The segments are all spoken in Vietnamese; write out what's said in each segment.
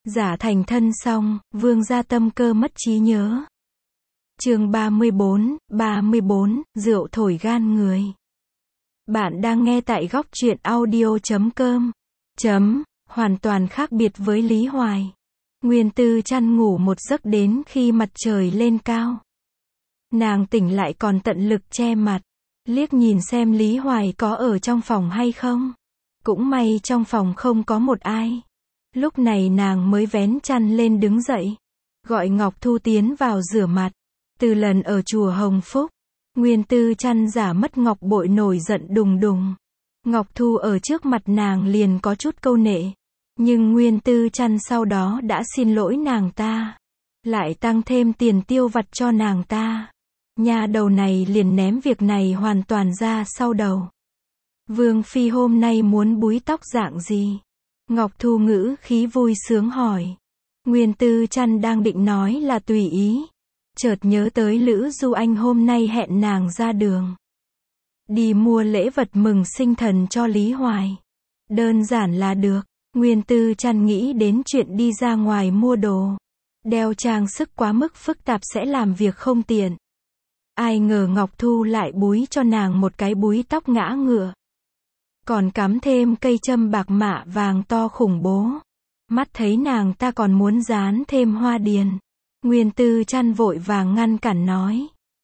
Giả thành thân xong, vương gia tâm cơ mất trí nhớ. Chương 34, rượu thổi gan người. Bạn đang nghe tại góc truyện audio.com. Hoàn toàn khác biệt với Lý Hoài. Nguyên Tư chăn ngủ một giấc đến khi mặt trời lên cao. Nàng tỉnh lại còn tận lực che mặt, liếc nhìn xem Lý Hoài có ở trong phòng hay không. Cũng may trong phòng không có một ai. Lúc này nàng mới vén chăn lên đứng dậy, gọi Ngọc Thu tiến vào rửa mặt. Từ lần ở chùa Hồng Phúc, Nguyên Tư chăn giả mất ngọc bội nổi giận đùng đùng. Ngọc Thu ở trước mặt nàng liền có chút câu nệ, nhưng Nguyên Tư chăn sau đó đã xin lỗi nàng ta, lại tăng thêm tiền tiêu vặt cho nàng ta. Nha đầu này liền ném việc này hoàn toàn ra sau đầu. Vương phi hôm nay muốn búi tóc dạng gì? Ngọc Thu ngữ khí vui sướng hỏi. Nguyên Tư chăn đang định nói là tùy ý, chợt nhớ tới Lữ Du Anh hôm nay hẹn nàng ra đường, đi mua lễ vật mừng sinh thần cho Lý Hoài. Đơn giản là được. Nguyên Tư chăn nghĩ đến chuyện đi ra ngoài mua đồ, đeo trang sức quá mức phức tạp sẽ làm việc không tiện. Ai ngờ Ngọc Thu lại búi cho nàng một cái búi tóc ngã ngựa, còn cắm thêm cây châm bạc mạ vàng to khủng bố. Mắt thấy nàng ta còn muốn dán thêm hoa điền, Nguyên Tư chăn vội vàng ngăn cản nói.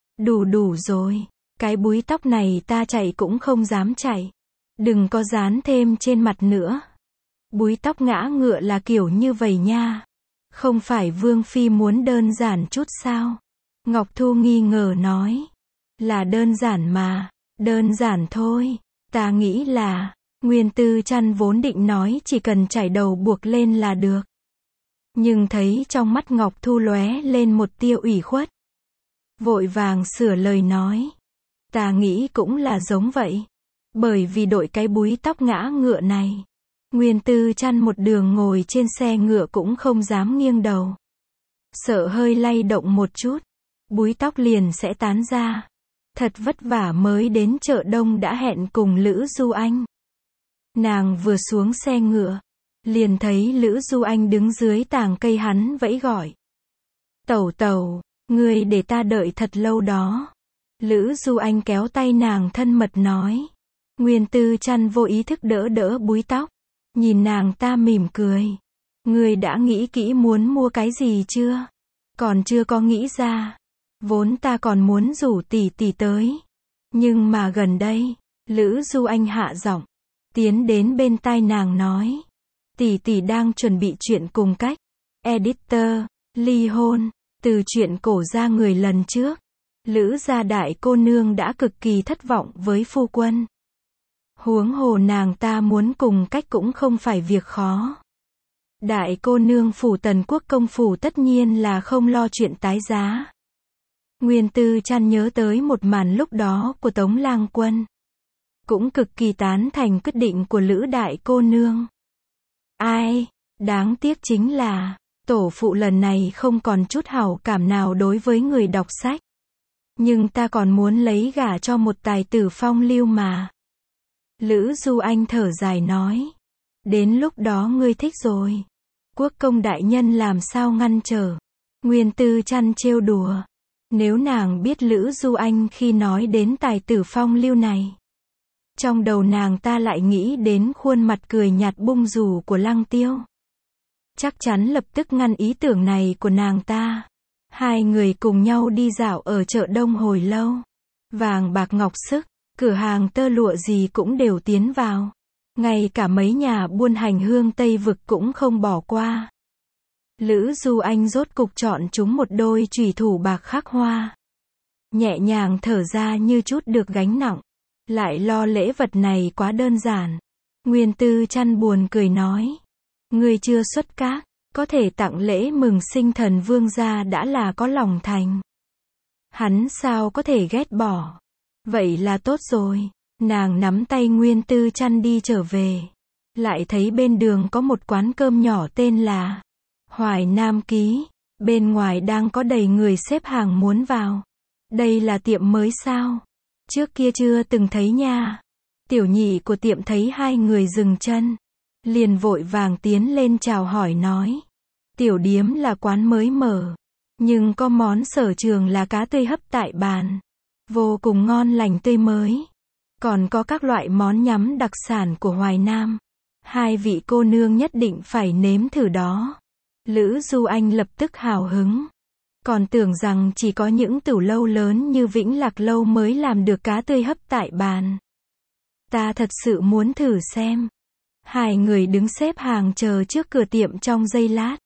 Đủ rồi, cái búi tóc này ta chạy cũng không dám chạy. Đừng có dán thêm trên mặt nữa. Búi tóc ngã ngựa là kiểu như vậy nha. Không phải Vương phi muốn đơn giản chút sao? Ngọc Thu nghi ngờ nói. Là đơn giản mà, đơn giản thôi. Ta nghĩ là, Nguyên Tư chăn vốn định nói chỉ cần chải đầu buộc lên là được. Nhưng thấy trong mắt Ngọc Thu lóe lên một tia ủy khuất, vội vàng sửa lời nói. Ta nghĩ cũng là giống vậy. Bởi vì đội cái búi tóc ngã ngựa này, Nguyên Tư chăn một đường ngồi trên xe ngựa cũng không dám nghiêng đầu. Sợ hơi lay động một chút, búi tóc liền sẽ tán ra. Thật vất vả mới đến chợ đông đã hẹn cùng Lữ Du Anh. Nàng vừa xuống xe ngựa, liền thấy Lữ Du Anh đứng dưới tàng cây hắn vẫy gọi. Tẩu tẩu, ngươi để ta đợi thật lâu đó. Lữ Du Anh kéo tay nàng thân mật nói. Nguyên Tư chăn vô ý thức đỡ búi tóc, nhìn nàng ta mỉm cười. Ngươi đã nghĩ kỹ muốn mua cái gì chưa? Còn chưa có nghĩ ra. Vốn ta còn muốn rủ tỷ tỷ tới. Nhưng mà gần đây, Lữ Du Anh hạ giọng, tiến đến bên tai nàng nói. Tỷ tỷ đang chuẩn bị chuyện cùng cách editor, ly hôn. Từ chuyện cổ ra người lần trước, Lữ gia đại cô nương đã cực kỳ thất vọng với phu quân. Huống hồ nàng ta muốn cùng cách cũng không phải việc khó. Đại cô nương phủ Tần Quốc công phủ tất nhiên là không lo chuyện tái giá. Nguyên Tư chăn nhớ tới một màn lúc đó của Tống Lang Quân, cũng cực kỳ tán thành quyết định của Lữ đại cô nương. Ai, đáng tiếc chính là, tổ phụ lần này không còn chút hảo cảm nào đối với người đọc sách. Nhưng ta còn muốn lấy gả cho một tài tử phong lưu mà. Lữ Du Anh thở dài nói. Đến lúc đó ngươi thích rồi, quốc công đại nhân làm sao ngăn trở? Nguyên Tư chăn trêu đùa. Nếu nàng biết Lữ Du Anh khi nói đến tài tử phong lưu này, trong đầu nàng ta lại nghĩ đến khuôn mặt cười nhạt bung rủ của Lăng Tiêu, chắc chắn lập tức ngăn ý tưởng này của nàng ta. Hai người cùng nhau đi dạo ở chợ đông hồi lâu. Vàng bạc ngọc sức, cửa hàng tơ lụa gì cũng đều tiến vào. Ngay cả mấy nhà buôn hành hương Tây Vực cũng không bỏ qua. Lữ Du Anh rốt cục chọn chúng một đôi chủy thủ bạc khắc hoa. Nhẹ nhàng thở ra như chút được gánh nặng. Lại lo lễ vật này quá đơn giản. Nguyên Tư chăn buồn cười nói. Ngươi chưa xuất các, có thể tặng lễ mừng sinh thần vương gia đã là có lòng thành. Hắn sao có thể ghét bỏ. Vậy là tốt rồi. Nàng nắm tay Nguyên Tư chăn đi trở về. Lại thấy bên đường có một quán cơm nhỏ tên là Hoài Nam Ký. Bên ngoài đang có đầy người xếp hàng muốn vào. Đây là tiệm mới sao? Trước kia chưa từng thấy nha. Tiểu nhị của tiệm thấy hai người dừng chân, liền vội vàng tiến lên chào hỏi nói. Tiểu điếm là quán mới mở, nhưng có món sở trường là cá tươi hấp tại bàn. Vô cùng ngon lành tươi mới. Còn có các loại món nhắm đặc sản của Hoài Nam. Hai vị cô nương nhất định phải nếm thử đó. Lữ Du Anh lập tức hào hứng. Còn tưởng rằng chỉ có những tửu lâu lớn như Vĩnh Lạc Lâu mới làm được cá tươi hấp tại bàn. Ta thật sự muốn thử xem. Hai người đứng xếp hàng chờ trước cửa tiệm trong giây lát.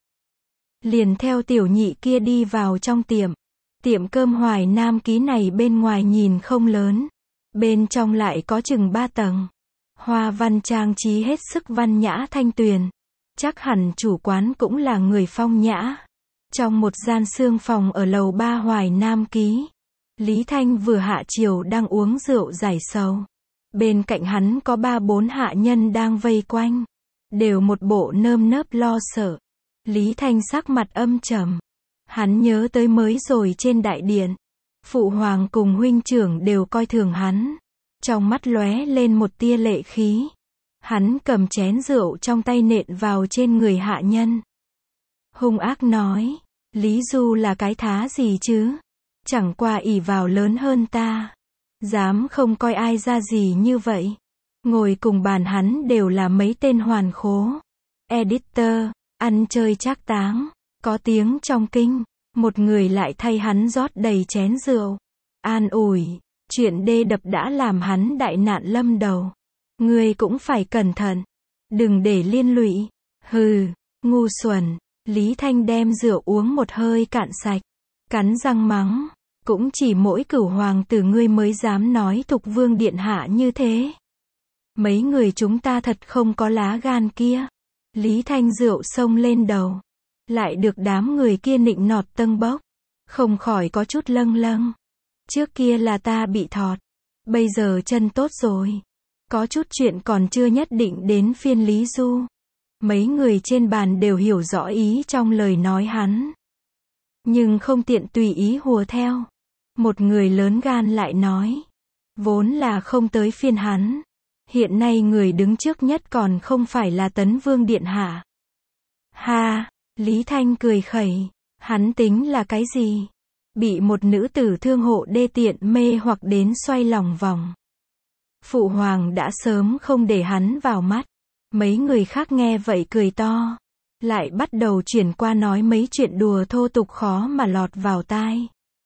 Liền theo tiểu nhị kia đi vào trong tiệm. Tiệm cơm Hoài Nam Ký này bên ngoài nhìn không lớn. Bên trong lại có chừng 3 tầng. Hoa văn trang trí hết sức văn nhã thanh tuyền. Chắc hẳn chủ quán cũng là người phong nhã. Trong một gian sương phòng ở lầu 3 Hoài Nam Ký, Lý Thanh vừa hạ chiều đang uống rượu giải sầu. Bên cạnh hắn có 3-4 hạ nhân đang vây quanh. Đều một bộ nơm nớp lo sợ. Lý Thanh sắc mặt âm trầm. Hắn nhớ tới mới rồi trên đại điện. Phụ hoàng cùng huynh trưởng đều coi thường hắn. Trong mắt lóe lên một tia lệ khí. Hắn cầm chén rượu trong tay nện vào trên người hạ nhân. Hung ác nói, Lý Du là cái thá gì chứ? Chẳng qua ỷ vào lớn hơn ta. Dám không coi ai ra gì như vậy. Ngồi cùng bàn hắn đều là mấy tên hoàn khố. Editor, ăn chơi trác táng, có tiếng trong kinh. Một người lại thay hắn rót đầy chén rượu. An ủi, chuyện đê đập đã làm hắn đại nạn lâm đầu. Ngươi cũng phải cẩn thận. Đừng để liên lụy. Hừ, ngu xuẩn. Lý Thanh đem rượu uống một hơi cạn sạch. Cắn răng mắng. Cũng chỉ mỗi cửu hoàng tử ngươi mới dám nói Thục Vương điện hạ như thế. Mấy người chúng ta thật không có lá gan kia. Lý Thanh rượu xông lên đầu. Lại được đám người kia nịnh nọt tâng bốc. Không khỏi có chút lâng lâng. Trước kia là ta bị thọt. Bây giờ chân tốt rồi. Có chút chuyện còn chưa nhất định đến phiên Lý Du. Mấy người trên bàn đều hiểu rõ ý trong lời nói hắn. Nhưng không tiện tùy ý hùa theo. Một người lớn gan lại nói. Vốn là không tới phiên hắn. Hiện nay người đứng trước nhất còn không phải là Tấn Vương điện hạ. Ha, Lý Thanh cười khẩy. Hắn tính là cái gì? Bị một nữ tử thương hộ đê tiện mê hoặc đến xoay lòng vòng. Phụ hoàng đã sớm không để hắn vào mắt. Mấy người khác nghe vậy cười to. Lại bắt đầu chuyển qua nói mấy chuyện đùa thô tục khó mà lọt vào tai.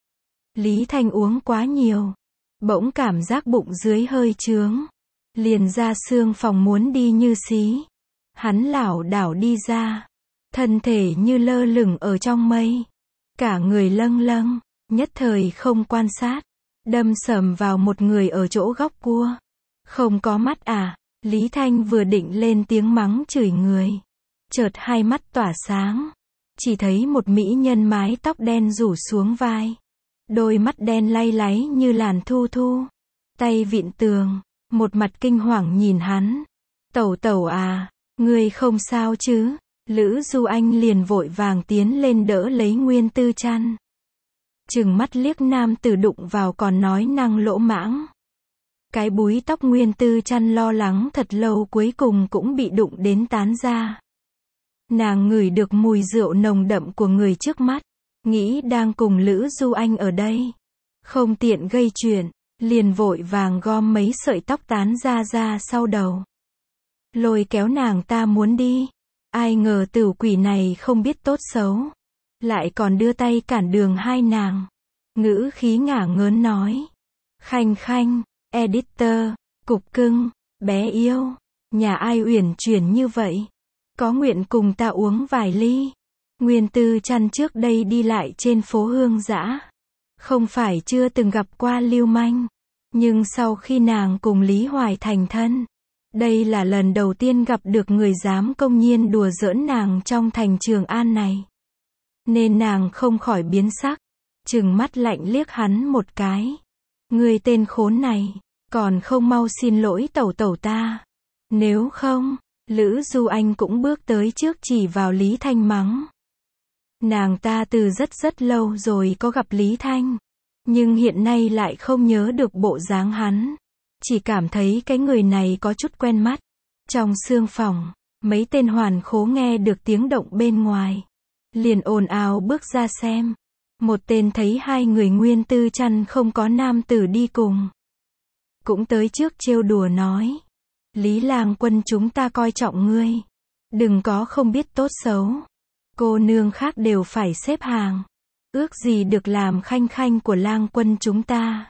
Lý Thanh uống quá nhiều. Bỗng cảm giác bụng dưới hơi chướng. Liền ra sương phòng muốn đi như xí. Hắn lảo đảo đi ra. Thân thể như lơ lửng ở trong mây. Cả người lâng lâng. Nhất thời không quan sát. Đâm sầm vào một người ở chỗ góc cua. Không có mắt à? Lý Thanh vừa định lên tiếng mắng chửi người. Chợt hai mắt tỏa sáng. Chỉ thấy một mỹ nhân mái tóc đen rủ xuống vai. Đôi mắt đen lay láy như làn thu thu. Tay vịn tường. Một mặt kinh hoàng nhìn hắn. Tẩu tẩu à, ngươi không sao chứ? Lữ Du Anh liền vội vàng tiến lên đỡ lấy Nguyên Tư Trăn. Trừng mắt liếc nam tử đụng vào còn nói năng lỗ mãng. Cái búi tóc Nguyên Tư Trăn lo lắng thật lâu cuối cùng cũng bị đụng đến tán ra. Nàng ngửi được mùi rượu nồng đậm của người trước mắt. Nghĩ đang cùng Lữ Du Anh ở đây. Không tiện gây chuyện. Liền vội vàng gom mấy sợi tóc tán ra sau đầu. Lôi kéo nàng ta muốn đi. Ai ngờ tửu quỷ này không biết tốt xấu. Lại còn đưa tay cản đường hai nàng. Ngữ khí ngả ngớn nói. Khanh khanh, editor, cục cưng, bé yêu. Nhà ai uyển chuyển như vậy? Có nguyện cùng ta uống vài ly? Nguyên Tư Trăn trước đây đi lại trên phố Hương Dã. Không phải chưa từng gặp qua lưu manh. Nhưng sau khi nàng cùng Lý Hoài thành thân. Đây là lần đầu tiên gặp được người dám công nhiên đùa giỡn nàng trong thành Trường An này. Nên nàng không khỏi biến sắc. Trừng mắt lạnh liếc hắn một cái. Ngươi tên khốn này. Còn không mau xin lỗi tẩu tẩu ta. Nếu không, Lữ Du Anh cũng bước tới trước chỉ vào Lý Thanh mắng. Nàng ta từ rất lâu rồi có gặp Lý Thanh. Nhưng hiện nay lại không nhớ được bộ dáng hắn. Chỉ cảm thấy cái người này có chút quen mắt. Trong sương phòng, mấy tên hoàn khố nghe được tiếng động bên ngoài. liền ồn ào bước ra xem. Một tên thấy hai người Nguyên Tư Trăn không có nam tử đi cùng, cũng tới trước trêu đùa nói: Lý lang quân chúng ta coi trọng ngươi, đừng có không biết tốt xấu. Cô nương khác đều phải xếp hàng, ước gì được làm khanh khanh của lang quân chúng ta.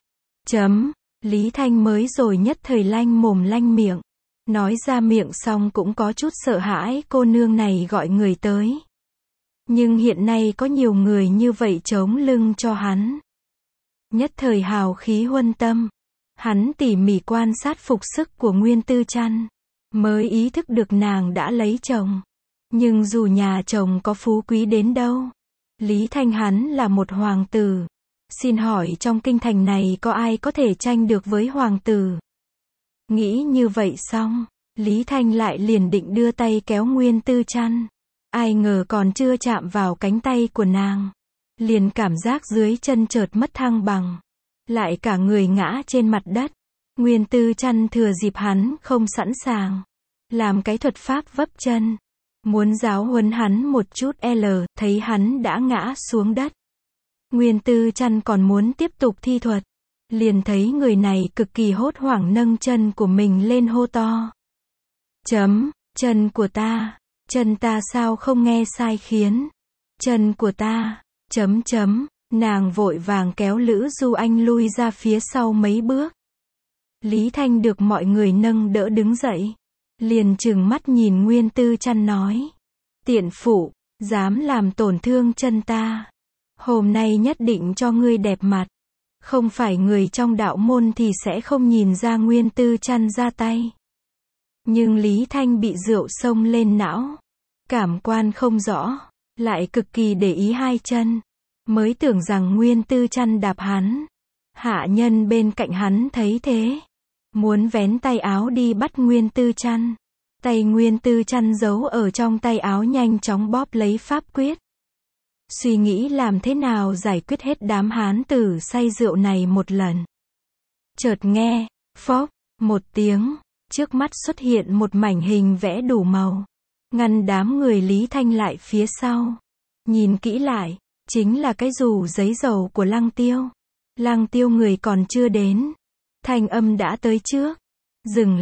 Lý Thanh mới rồi nhất thời lanh mồm lanh miệng. Nói ra miệng xong cũng có chút sợ hãi cô nương này gọi người tới. Nhưng hiện nay có nhiều người như vậy chống lưng cho hắn. Nhất thời hào khí huân tâm. Hắn tỉ mỉ quan sát phục sức của Nguyên Tư Trăn, mới ý thức được nàng đã lấy chồng. Nhưng dù nhà chồng có phú quý đến đâu, Lý Thanh hắn là một hoàng tử. Xin hỏi trong kinh thành này có ai có thể tranh được với hoàng tử? Nghĩ như vậy xong, Lý Thanh lại liền định đưa tay kéo Nguyên Tư Trăn. Ai ngờ còn chưa chạm vào cánh tay của nàng, liền cảm giác dưới chân chợt mất thăng bằng, lại cả người ngã trên mặt đất. Nguyên Tư Trăn thừa dịp hắn không sẵn sàng, làm cái thuật pháp vấp chân, muốn giáo huấn hắn một chút. Thấy hắn đã ngã xuống đất, Nguyên Tư Trăn còn muốn tiếp tục thi thuật, liền thấy người này cực kỳ hốt hoảng nâng chân của mình lên hô to: Chân của ta, chân ta sao không nghe sai khiến, chân của ta, Nàng vội vàng kéo Lữ Du Anh lui ra phía sau mấy bước. Lý Thanh được mọi người nâng đỡ đứng dậy, liền trừng mắt nhìn Nguyên Tư Trăn nói: Tiện phụ, dám làm tổn thương chân ta, hôm nay nhất định cho ngươi đẹp mặt. Không phải người trong đạo môn thì sẽ không nhìn ra Nguyên Tư Trăn ra tay. Nhưng Lý Thanh bị rượu xông lên não, cảm quan không rõ, lại cực kỳ để ý hai chân, mới tưởng rằng Nguyên Tư Trăn đạp hắn. Hạ nhân bên cạnh hắn thấy thế, muốn vén tay áo đi bắt Nguyên Tư Trăn. Tay Nguyên Tư Trăn giấu ở trong tay áo nhanh chóng bóp lấy pháp quyết, suy nghĩ làm thế nào giải quyết hết đám hán tử say rượu này một lần. Chợt nghe, phốc, một tiếng, trước mắt xuất hiện một mảnh hình vẽ đủ màu, ngăn đám người Lý Thanh lại phía sau. Nhìn kỹ lại, chính là cái dù giấy dầu của Lăng Tiêu. Lăng Tiêu người còn chưa đến, thanh âm đã tới trước. Dừng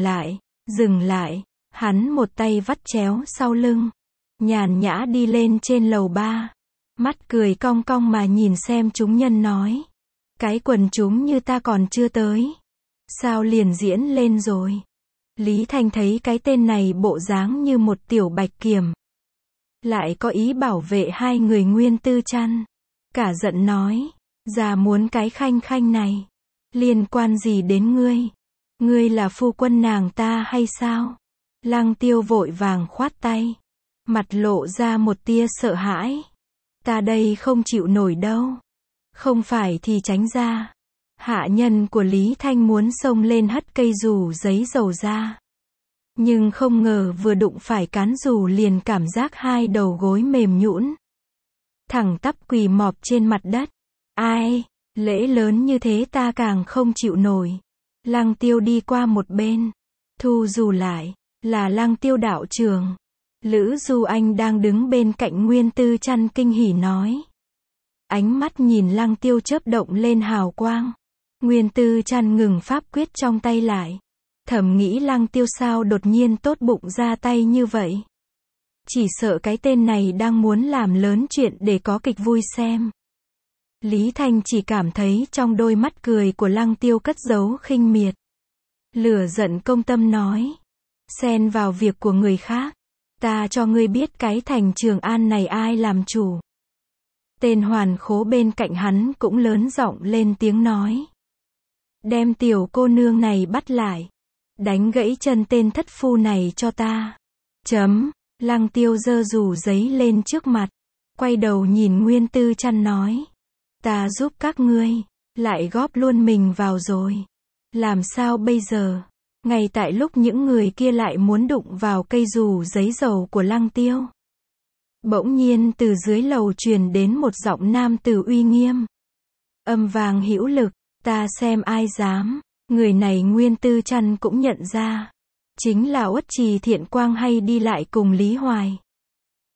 lại, hắn một tay vắt chéo sau lưng, nhàn nhã đi lên trên lầu 3. Mắt cười cong cong mà nhìn xem chúng nhân nói: Cái quần chúng như ta còn chưa tới, sao liền diễn lên rồi? Lý Thanh thấy cái tên này bộ dáng như một tiểu bạch kiểm, lại có ý bảo vệ hai người Nguyên Tư Trăn, cả giận nói: Già muốn cái khanh khanh này, liên quan gì đến ngươi? Ngươi là phu quân nàng ta hay sao? Lăng Tiêu vội vàng khoát tay, mặt lộ ra một tia sợ hãi. Ta đây không chịu nổi đâu. Không phải thì tránh ra. Hạ nhân của Lý Thanh muốn xông lên hất cây dù giấy dầu ra. Nhưng không ngờ vừa đụng phải cán dù liền cảm giác hai đầu gối mềm nhũn, thẳng tắp quỳ mọp trên mặt đất. Ai, lễ lớn như thế ta càng không chịu nổi. Lăng Tiêu đi qua một bên, thu dù lại, là Lăng Tiêu đạo trưởng. Lữ Du Anh đang đứng bên cạnh Nguyên Tư Trăn kinh hỉ nói. Ánh mắt nhìn Lăng Tiêu chớp động lên hào quang. Nguyên Tư Trăn ngừng pháp quyết trong tay lại, thầm nghĩ Lăng Tiêu sao đột nhiên tốt bụng ra tay như vậy. Chỉ sợ cái tên này đang muốn làm lớn chuyện để có kịch vui xem. Lý Thanh chỉ cảm thấy trong đôi mắt cười của Lăng Tiêu cất giấu khinh miệt. Lửa giận công tâm nói: xen vào việc của người khác, ta cho ngươi biết cái thành Trường An này ai làm chủ. Tên hoàn khố bên cạnh hắn cũng lớn giọng lên tiếng nói: đem tiểu cô nương này bắt lại, đánh gãy chân tên thất phu này cho ta. Lăng Tiêu giơ dù giấy lên trước mặt, quay đầu nhìn Nguyên Tư Trăn nói: ta giúp các ngươi, lại góp luôn mình vào rồi. Làm sao bây giờ? Ngay tại lúc những người kia lại muốn đụng vào cây dù giấy dầu của Lăng Tiêu, bỗng nhiên từ dưới lầu truyền đến một giọng nam tử uy nghiêm, âm vang hữu lực: ta xem ai dám. Người này Nguyên Tư Trăn cũng nhận ra, chính là Uất Trì Thiện Quang hay đi lại cùng Lý Hoài.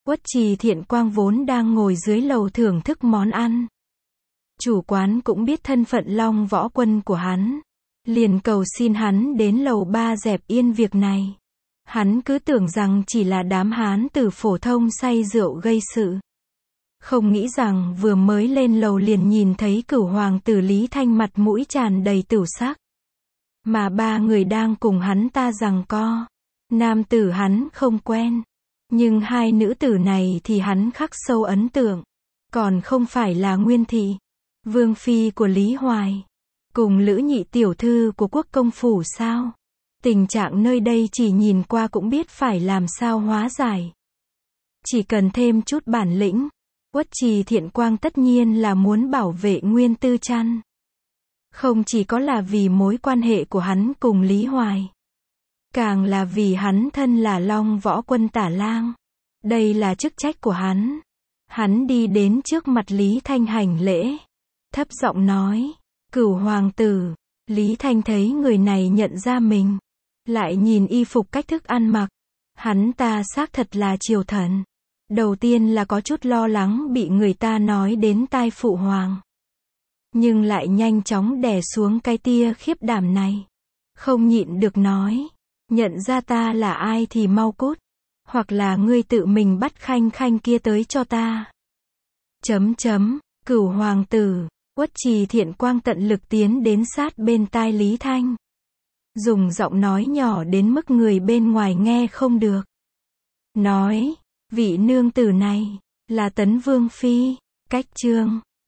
Uất Trì Thiện Quang vốn đang ngồi dưới lầu thưởng thức món ăn. Chủ quán cũng biết thân phận Long Võ Quân của hắn, liền cầu xin hắn đến lầu 3 dẹp yên việc này. Hắn cứ tưởng rằng chỉ là đám hán tử phổ thông say rượu gây sự. Không nghĩ rằng vừa mới lên lầu liền nhìn thấy Cửu hoàng tử Lý Thanh mặt mũi tràn đầy tửu sắc. Mà ba người đang cùng hắn ta giằng co. Nam tử hắn không quen, nhưng hai nữ tử này thì hắn khắc sâu ấn tượng. Còn không phải là Nguyên Thị, vương phi của Lý Hoài, cùng Lữ Nhị tiểu thư của Quốc công phủ sao? Tình trạng nơi đây chỉ nhìn qua cũng biết phải làm sao hóa giải. Chỉ cần thêm chút bản lĩnh, Uất Trì Thiện Quang tất nhiên là muốn bảo vệ Nguyên Tư Trăn. Không chỉ có là vì mối quan hệ của hắn cùng Lý Hoài, càng là vì hắn thân là Long Võ Quân tả lang. Đây là chức trách của hắn. Hắn đi đến trước mặt Lý Thanh hành lễ, thấp giọng nói, Cửu hoàng tử. Lý Thanh thấy người này nhận ra mình, lại nhìn y phục cách thức ăn mặc, hắn ta xác thật là triều thần. Đầu tiên là có chút lo lắng bị người ta nói đến tai phụ hoàng, nhưng lại nhanh chóng đè xuống cái tia khiếp đảm này. Không nhịn được nói, nhận ra ta là ai thì mau cút, hoặc là ngươi tự mình bắt Khanh Khanh kia tới cho ta. Cửu hoàng tử. Uất Trì Thiện Quang tận lực tiến đến sát bên tai Lý Thanh, dùng giọng nói nhỏ đến mức người bên ngoài nghe không được. Nói, vị nương tử này, là Tấn Vương Phi, Cách Trương.